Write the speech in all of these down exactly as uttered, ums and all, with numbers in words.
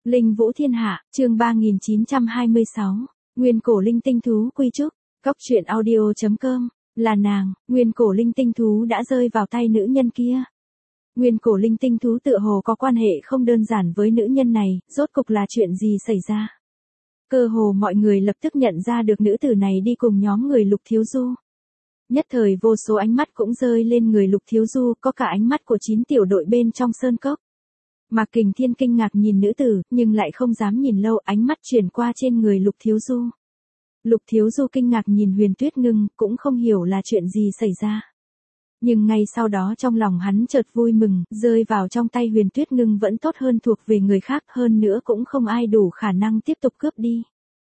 Linh Vũ Thiên Hạ, chương ba nghìn chín trăm hai mươi sáu, Nguyên cổ linh tinh thú quy trúc, cốc truyện audio chấm com, là nàng, nguyên cổ linh tinh thú đã rơi vào tay nữ nhân kia. Nguyên cổ linh tinh thú tựa hồ có quan hệ không đơn giản với nữ nhân này, rốt cục là chuyện gì xảy ra? Cơ hồ mọi người lập tức nhận ra được nữ tử này đi cùng nhóm người Lục Thiếu Du. Nhất thời vô số ánh mắt cũng rơi lên người Lục Thiếu Du, có cả ánh mắt của chín tiểu đội bên trong sơn cốc. Mạc Kình Thiên kinh ngạc nhìn nữ tử, nhưng lại không dám nhìn lâu, ánh mắt chuyển qua trên người Lục Thiếu Du. Lục Thiếu Du kinh ngạc nhìn Huyền Tuyết Ngưng, cũng không hiểu là chuyện gì xảy ra. Nhưng ngay sau đó trong lòng hắn chợt vui mừng, rơi vào trong tay Huyền Tuyết Ngưng vẫn tốt hơn thuộc về người khác, hơn nữa cũng không ai đủ khả năng tiếp tục cướp đi.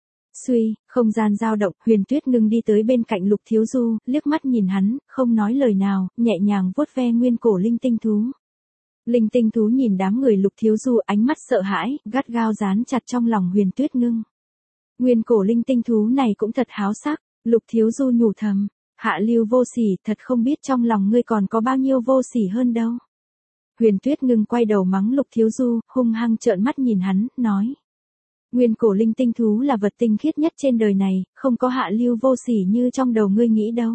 Suy, không gian dao động, Huyền Tuyết Ngưng đi tới bên cạnh Lục Thiếu Du, liếc mắt nhìn hắn, không nói lời nào, nhẹ nhàng vuốt ve nguyên cổ linh tinh thú. Linh tinh thú nhìn đám người Lục Thiếu Du, ánh mắt sợ hãi, gắt gao dán chặt trong lòng Huyền Tuyết Ngưng. Nguyên cổ linh tinh thú này cũng thật háo sắc, Lục Thiếu Du nhủ thầm, hạ lưu vô sỉ, thật không biết trong lòng ngươi còn có bao nhiêu vô sỉ hơn đâu. Huyền Tuyết Ngưng quay đầu mắng Lục Thiếu Du, hung hăng trợn mắt nhìn hắn, nói. Nguyên cổ linh tinh thú là vật tinh khiết nhất trên đời này, không có hạ lưu vô sỉ như trong đầu ngươi nghĩ đâu.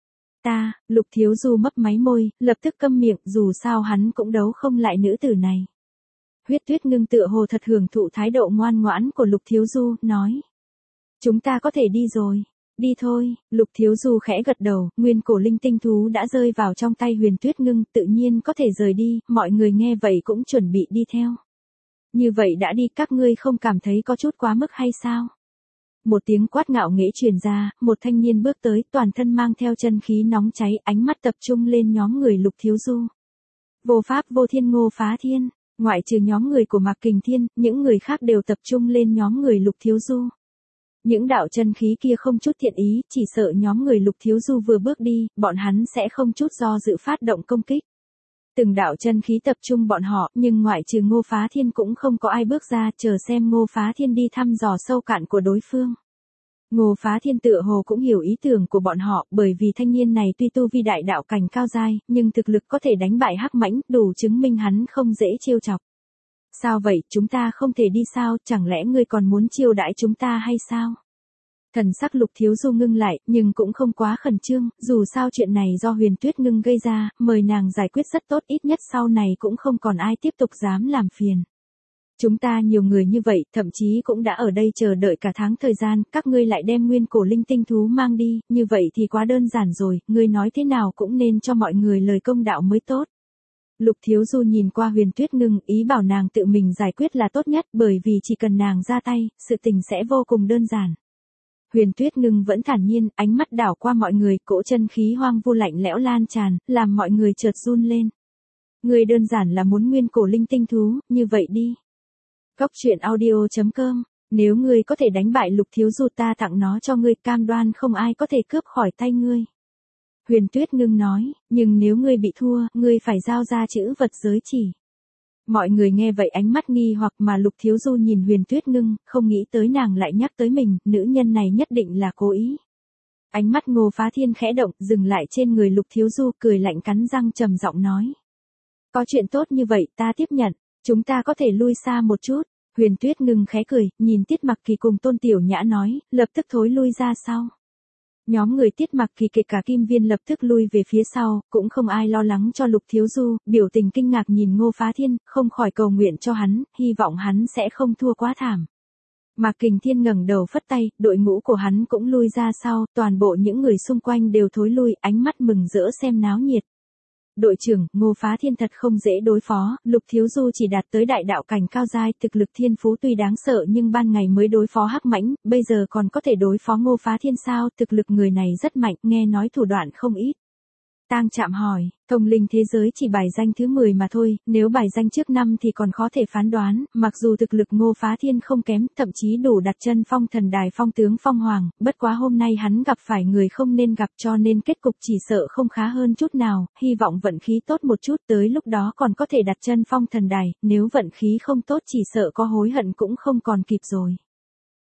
Ta, Lục Thiếu Du mấp máy môi, lập tức câm miệng, dù sao hắn cũng đấu không lại nữ tử này. Huyết Tuyết Ngưng tựa hồ thật hưởng thụ thái độ ngoan ngoãn của Lục Thiếu Du, nói. Chúng ta có thể đi rồi. Đi thôi, Lục Thiếu Du khẽ gật đầu, nguyên cổ linh tinh thú đã rơi vào trong tay Huyền Tuyết Ngưng, tự nhiên có thể rời đi, mọi người nghe vậy cũng chuẩn bị đi theo. Như vậy đã đi, các ngươi không cảm thấy có chút quá mức hay sao? Một tiếng quát ngạo nghễ truyền ra, một thanh niên bước tới, toàn thân mang theo chân khí nóng cháy, ánh mắt tập trung lên nhóm người Lục Thiếu Du. Vô pháp vô thiên Ngô Phá Thiên, ngoại trừ nhóm người của Mạc Kình Thiên, những người khác đều tập trung lên nhóm người Lục Thiếu Du. Những đạo chân khí kia không chút thiện ý, chỉ sợ nhóm người Lục Thiếu Du vừa bước đi, bọn hắn sẽ không chút do dự phát động công kích. Từng đạo chân khí tập trung bọn họ, nhưng ngoại trừ Ngô Phá Thiên cũng không có ai bước ra, chờ xem Ngô Phá Thiên đi thăm dò sâu cạn của đối phương. Ngô Phá Thiên tựa hồ cũng hiểu ý tưởng của bọn họ, bởi vì thanh niên này tuy tu vi đại đạo cảnh cao giai, nhưng thực lực có thể đánh bại Hắc Mãnh, đủ chứng minh hắn không dễ trêu chọc. Sao vậy, chúng ta không thể đi sao, chẳng lẽ ngươi còn muốn chiêu đãi chúng ta hay sao? Thần sắc Lục Thiếu Du ngưng lại, nhưng cũng không quá khẩn trương, dù sao chuyện này do Huyền Tuyết Ngưng gây ra, mời nàng giải quyết rất tốt, ít nhất sau này cũng không còn ai tiếp tục dám làm phiền. Chúng ta nhiều người như vậy, thậm chí cũng đã ở đây chờ đợi cả tháng thời gian, các ngươi lại đem nguyên cổ linh tinh thú mang đi, như vậy thì quá đơn giản rồi, ngươi nói thế nào cũng nên cho mọi người lời công đạo mới tốt. Lục Thiếu Du nhìn qua Huyền Tuyết Ngưng, ý bảo nàng tự mình giải quyết là tốt nhất, bởi vì chỉ cần nàng ra tay, sự tình sẽ vô cùng đơn giản. Huyền Tuyết Ngưng vẫn thản nhiên, ánh mắt đảo qua mọi người, cỗ chân khí hoang vu lạnh lẽo lan tràn, làm mọi người chợt run lên. Ngươi đơn giản là muốn nguyên cổ linh tinh thú, như vậy đi. Cốc truyện audio chấm com, nếu ngươi có thể đánh bại Lục Thiếu Du ta tặng nó cho ngươi, cam đoan không ai có thể cướp khỏi tay ngươi. Huyền Tuyết Ngưng nói, nhưng nếu ngươi bị thua, ngươi phải giao ra chữ vật giới chỉ. Mọi người nghe vậy ánh mắt nghi hoặc, mà Lục Thiếu Du nhìn Huyền Tuyết Ngưng, không nghĩ tới nàng lại nhắc tới mình, nữ nhân này nhất định là cố ý. Ánh mắt Ngô Phá Thiên khẽ động, dừng lại trên người Lục Thiếu Du, cười lạnh cắn răng trầm giọng nói. Có chuyện tốt như vậy, ta tiếp nhận, chúng ta có thể lui xa một chút. Huyền Tuyết Ngưng khẽ cười, nhìn Tiết Mặc Kỳ cùng Tôn Tiểu Nhã nói, lập tức thối lui ra sau. Nhóm người Tiết Mặc Kỳ kể cả Kim Viên lập tức lui về phía sau, cũng không ai lo lắng cho Lục Thiếu Du, biểu tình kinh ngạc nhìn Ngô Phá Thiên, không khỏi cầu nguyện cho hắn, hy vọng hắn sẽ không thua quá thảm. Mạc Kình Thiên ngẩng đầu phất tay, đội ngũ của hắn cũng lui ra sau, toàn bộ những người xung quanh đều thối lui, ánh mắt mừng rỡ xem náo nhiệt. Đội trưởng, Ngô Phá Thiên thật không dễ đối phó, Lục Thiếu Du chỉ đạt tới đại đạo cảnh cao giai, thực lực thiên phú tuy đáng sợ nhưng ban ngày mới đối phó Hắc Mãnh, bây giờ còn có thể đối phó Ngô Phá Thiên sao, thực lực người này rất mạnh, nghe nói thủ đoạn không ít. Tang Trạm hỏi, thông linh thế giới chỉ bài danh thứ mười mà thôi, nếu bài danh trước năm thì còn khó thể phán đoán, mặc dù thực lực Ngô Phá Thiên không kém, thậm chí đủ đặt chân phong thần đài phong tướng phong hoàng, bất quá hôm nay hắn gặp phải người không nên gặp cho nên kết cục chỉ sợ không khá hơn chút nào, hy vọng vận khí tốt một chút, tới lúc đó còn có thể đặt chân phong thần đài, nếu vận khí không tốt chỉ sợ có hối hận cũng không còn kịp rồi.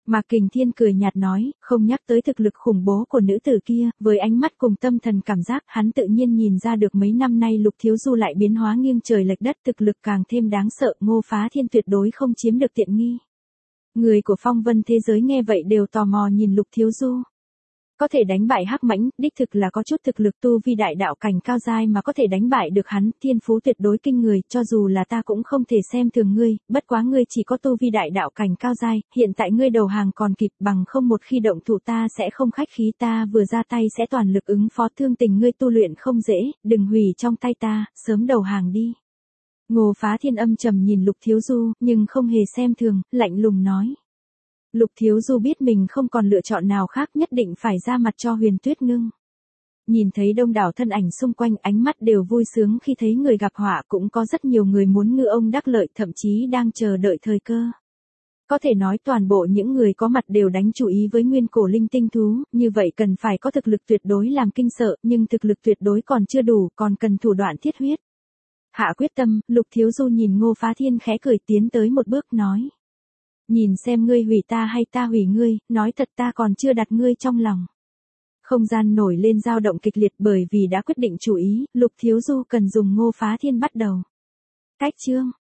Mạc Kình Thiên cười nhạt nói, không nhắc tới thực lực khủng bố của nữ tử kia, với ánh mắt cùng tâm thần cảm giác, hắn tự nhiên nhìn ra được mấy năm nay Lục Thiếu Du lại biến hóa nghiêng trời lệch đất, thực lực càng thêm đáng sợ, Ngô Phá Thiên tuyệt đối không chiếm được tiện nghi. Người của phong vân thế giới nghe vậy đều tò mò nhìn Lục Thiếu Du. Có thể đánh bại Hắc Mãnh, đích thực là có chút thực lực tu vi đại đạo cảnh cao giai mà có thể đánh bại được hắn, thiên phú tuyệt đối kinh người, cho dù là ta cũng không thể xem thường ngươi, bất quá ngươi chỉ có tu vi đại đạo cảnh cao giai, hiện tại ngươi đầu hàng còn kịp, bằng không một khi động thủ ta sẽ không khách khí, ta vừa ra tay sẽ toàn lực ứng phó, thương tình ngươi tu luyện không dễ, đừng hủy trong tay ta, sớm đầu hàng đi. Ngô Phá Thiên âm trầm nhìn Lục Thiếu Du, nhưng không hề xem thường, lạnh lùng nói. Lục Thiếu Du biết mình không còn lựa chọn nào khác, nhất định phải ra mặt cho Huyền Tuyết Ngưng. Nhìn thấy đông đảo thân ảnh xung quanh, ánh mắt đều vui sướng khi thấy người gặp họa, cũng có rất nhiều người muốn ngư ông đắc lợi, thậm chí đang chờ đợi thời cơ. Có thể nói toàn bộ những người có mặt đều đánh chú ý với nguyên cổ linh tinh thú, như vậy cần phải có thực lực tuyệt đối làm kinh sợ, nhưng thực lực tuyệt đối còn chưa đủ, còn cần thủ đoạn thiết huyết. Hạ quyết tâm, Lục Thiếu Du nhìn Ngô Phá Thiên khẽ cười tiến tới một bước nói. Nhìn xem ngươi hủy ta hay ta hủy ngươi, nói thật ta còn chưa đặt ngươi trong lòng. Không gian nổi lên dao động kịch liệt, bởi vì đã quyết định chủ ý, Lục Thiếu Du cần dùng Ngô Phá Thiên bắt đầu. Cách chương